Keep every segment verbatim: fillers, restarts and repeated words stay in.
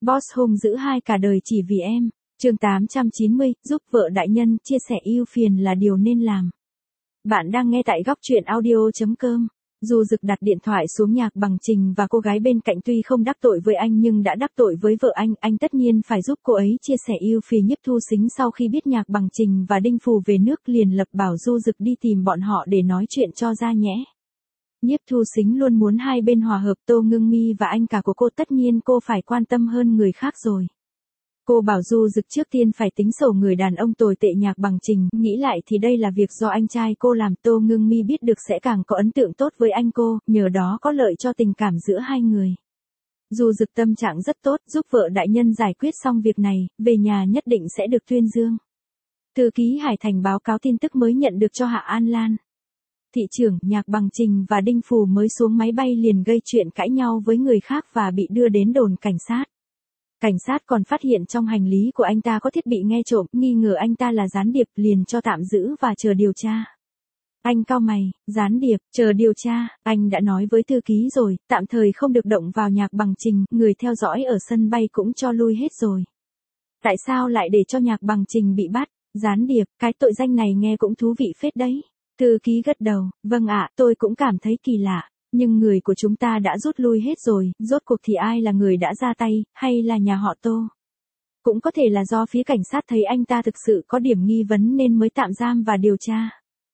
Boss hung dữ hai cả đời chỉ vì em. Chương tám trăm chín mươi, giúp vợ đại nhân, chia sẻ ưu phiền là điều nên làm. Bạn đang nghe tại góc truyện audio chấm com. Du Dực đặt điện thoại xuống Nhạc Bằng Trình và cô gái bên cạnh tuy không đắc tội với anh nhưng đã đắc tội với vợ anh, anh tất nhiên phải giúp cô ấy chia sẻ ưu phiền. Nhiếp Thu Sính sau khi biết Nhạc Bằng Trình và Đinh Phù về nước liền lập bảo Du Dực đi tìm bọn họ để nói chuyện cho ra nhẽ. Nhiếp Thu Sính luôn muốn hai bên hòa hợp. Tô Ngưng Mi và anh cả của cô tất nhiên cô phải quan tâm hơn người khác rồi. Cô bảo Du Dực trước tiên phải tính sổ người đàn ông tồi tệ Nhạc Bằng Trình, nghĩ lại thì đây là việc do anh trai cô làm. Tô Ngưng Mi biết được sẽ càng có ấn tượng tốt với anh cô, nhờ đó có lợi cho tình cảm giữa hai người. Du Dực tâm trạng rất tốt, giúp vợ đại nhân giải quyết xong việc này, về nhà nhất định sẽ được tuyên dương. Thư ký Hải Thành báo cáo tin tức mới nhận được cho Hạ An Lan. Thị trưởng, Nhạc Bằng Trình và Đinh Phù mới xuống máy bay liền gây chuyện cãi nhau với người khác và bị đưa đến đồn cảnh sát. Cảnh sát còn phát hiện trong hành lý của anh ta có thiết bị nghe trộm, nghi ngờ anh ta là gián điệp liền cho tạm giữ và chờ điều tra. Anh cau mày, gián điệp, chờ điều tra, anh đã nói với thư ký rồi, tạm thời không được động vào Nhạc Bằng Trình, người theo dõi ở sân bay cũng cho lui hết rồi. Tại sao lại để cho Nhạc Bằng Trình bị bắt? Gián điệp, cái tội danh này nghe cũng thú vị phết đấy. Thư ký gật đầu, vâng ạ, tôi cũng cảm thấy kỳ lạ. Nhưng người của chúng ta đã rút lui hết rồi, rốt cuộc thì ai là người đã ra tay, hay là nhà họ Tô? Cũng có thể là do phía cảnh sát thấy anh ta thực sự có điểm nghi vấn nên mới tạm giam và điều tra.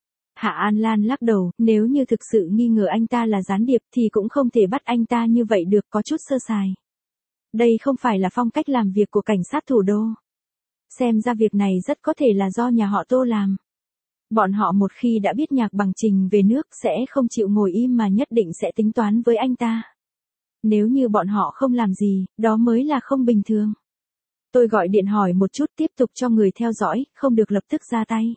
Hạ An Lan lắc đầu, nếu như thực sự nghi ngờ anh ta là gián điệp thì cũng không thể bắt anh ta như vậy được, có chút sơ sài. Đây không phải là phong cách làm việc của cảnh sát thủ đô. Xem ra việc này rất có thể là do nhà họ Tô làm. Bọn họ một khi đã biết Nhạc Bằng Trình về nước sẽ không chịu ngồi im mà nhất định sẽ tính toán với anh ta. Nếu như bọn họ không làm gì, đó mới là không bình thường. Tôi gọi điện hỏi một chút, tiếp tục cho người theo dõi, không được lập tức ra tay.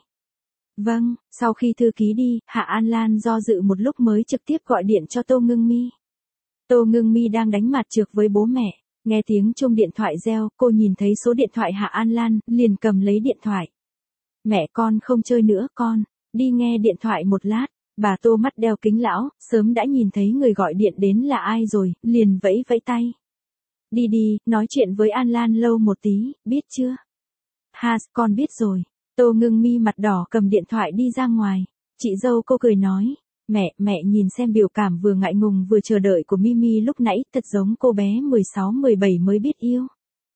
Vâng, sau khi thư ký đi, Hạ An Lan do dự một lúc mới trực tiếp gọi điện cho Tô Ngưng Mi. Tô Ngưng Mi đang đánh mặt trược với bố mẹ, nghe tiếng chuông điện thoại reo, cô nhìn thấy số điện thoại Hạ An Lan, liền cầm lấy điện thoại. Mẹ con không chơi nữa con, đi nghe điện thoại một lát. Bà Tô mắt đeo kính lão, sớm đã nhìn thấy người gọi điện đến là ai rồi, liền vẫy vẫy tay. Đi đi, nói chuyện với An Lan lâu một tí, biết chưa? Ha, con biết rồi. Tô Ngưng Mi mặt đỏ cầm điện thoại đi ra ngoài. Chị dâu cô cười nói, mẹ, mẹ nhìn xem biểu cảm vừa ngại ngùng vừa chờ đợi của Mimi lúc nãy, thật giống cô bé mười sáu mười bảy mới biết yêu.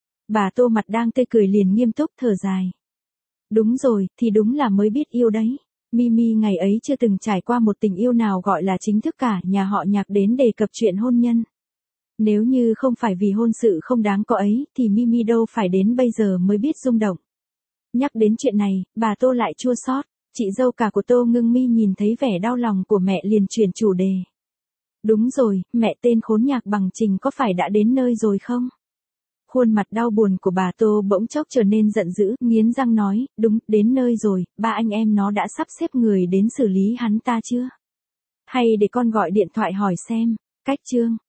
Bà Tô mặt đang tươi cười liền nghiêm túc thở dài. Đúng rồi, thì đúng là mới biết yêu đấy. Mimi ngày ấy chưa từng trải qua một tình yêu nào gọi là chính thức cả, nhà họ Nhạc đến đề cập chuyện hôn nhân. Nếu như không phải vì hôn sự không đáng có ấy, thì Mimi đâu phải đến bây giờ mới biết rung động. Nhắc đến chuyện này, bà Tô lại chua xót. Chị dâu cả của Tô Ngưng Mi nhìn thấy vẻ đau lòng của mẹ liền chuyển chủ đề. Đúng rồi, mẹ tên khốn Nhạc Bằng Trình có phải đã đến nơi rồi không? Khuôn mặt đau buồn của bà Tô bỗng chốc trở nên giận dữ, nghiến răng nói, đúng, đến nơi rồi, ba anh em nó đã sắp xếp người đến xử lý hắn ta chưa? Hay để con gọi điện thoại hỏi xem, cách chương.